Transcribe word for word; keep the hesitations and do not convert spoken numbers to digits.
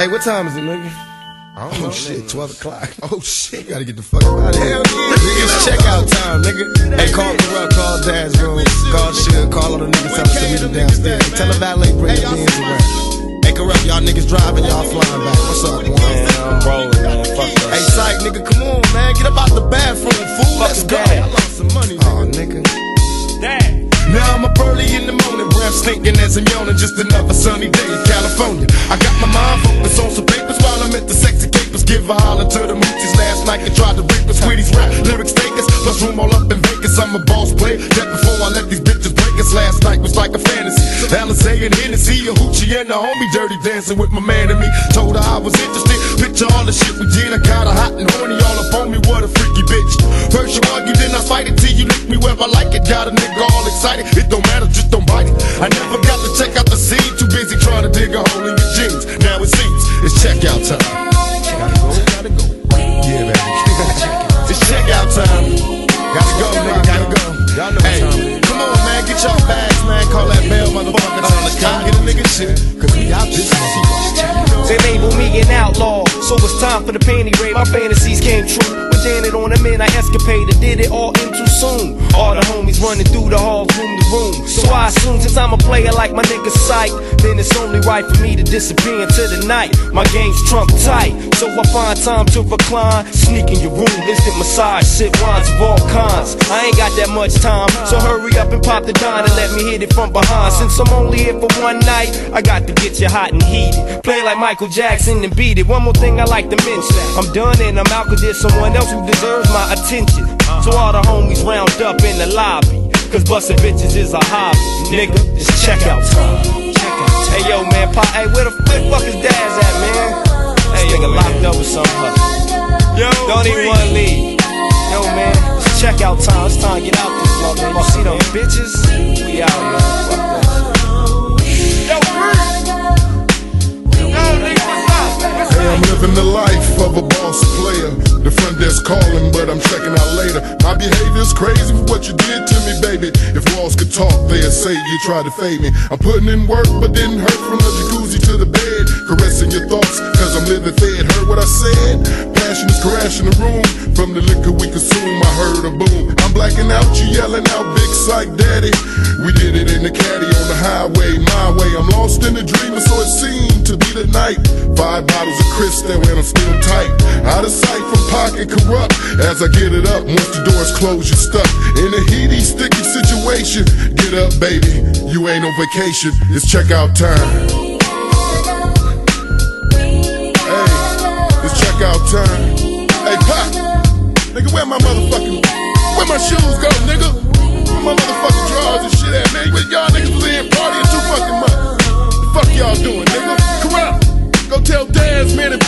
Hey, what time is it, nigga? I don't know. Oh shit, twelve o'clock. Oh shit, you gotta get the fuck out of here. Nigga, it's checkout time, nigga. Hey, call Corrupt, call Dad's room, call Suge, call all the niggas, tell us to meet them downstairs. Tell the valet, bring the beans around. Hey, Corrupt, y'all niggas driving, y'all flying back. What's up, man? Man, I'm rolling, man. Fuck that. Hey, Psych, nigga, come on, man. Get up out the bathroom, fool. Let's go. I lost some money, nigga. Oh, nigga. Dad. Now I'm up early in the morning, breath stinking as I'm yawning. Just another sunny day in California. I got my mind focused on some papers while I'm at the sexy capers. Give a holler to the moochies last night and tried to rape us. Sweeties rap, lyrics take us, plus room all up in Vegas. I'm a boss player, that before I let these bitches break us. Last night was like a fantasy. Alizé and Hennessy, a hoochie and a homie dirty dancing with my man and me. Told her I was interested, picture all the shit we did. I got her hot and horny all up on me, what a freaky bitch. First you argue, then I fight it till you lick me where I like it. Got a nigga all excited. It don't matter, just don't bite it. I never got to check out the scene, too busy trying to dig a hole in your jeans. Now it seems it's checkout time. Gotta go, gotta go. Yeah, baby. It's checkout time. Gotta go, nigga, gotta go. Y'all know hey, come on, man, get y'all bags, man. Call that bell, motherfucker. Tell the cop, get a nigga shit. Cause we out this shit. They label me an outlaw, so it's time for the panty raid. My fantasies came true. Janet on a man, I escapaded, did it all in too soon. All the homies running through the halls, room to room. So I assume since I'm a player like my nigga Psych, then it's only right for me to disappear into the night. My game's trump tight, so I find time to recline. Sneak in your room, instant massage, sip wines of all kinds. I ain't got that much time, so hurry up and pop the dime and let me hit it from behind. Since I'm only here for one night, I got to get you hot and heated. Play like Michael Jackson and beat it. One more thing I like to mention, I'm done and I'm out cause there's someone else who deserves my attention. So all the homies round up in the lobby, cause bustin' bitches is a hobby. Nigga, it's checkout time. Hey yo man, Pop, hey where the, where the fuck is Daz at, man? Hey, nigga locked up with some hustle. Yo, don't even wanna leave. Yo man, it's checkout time. It's time to get out this mother. You see them bitches? We out, yo. Fuck that. Yo, Yo, nigga, what's up? Hey, I'm living the life of a boss player. The front desk calling, but I'm checking out later. My behavior's crazy for what you did to me, baby. If walls could talk, they'd say you tried to fade me. I'm putting in work, but didn't hurt from the jacuzzi to the bed. Caressing your thoughts, cause I'm living fed. Heard what I said? Passion is crashing the room. From the liquor we consume, I heard a boom. I'm blacking out, you yelling out, big psych daddy. We did it in the caddy on the highway, my way. I'm lost in a dream, so it seemed to be the night. Five bottles of Cristal and I'm still tight. Out of sight from pocket corrupt. As I get it up, once the doors close, you're stuck in a heaty, sticky situation. Get up, baby, you ain't on vacation. It's checkout time. Hey, it's checkout time. Hey, Pop, nigga, where my motherfucking, where my shoes go, nigga? Where my motherfucking drawers and shit at, man? Where y'all niggas was in partying too fucking much? The fuck y'all doing, nigga? Corrupt. Go tell Daz, man, if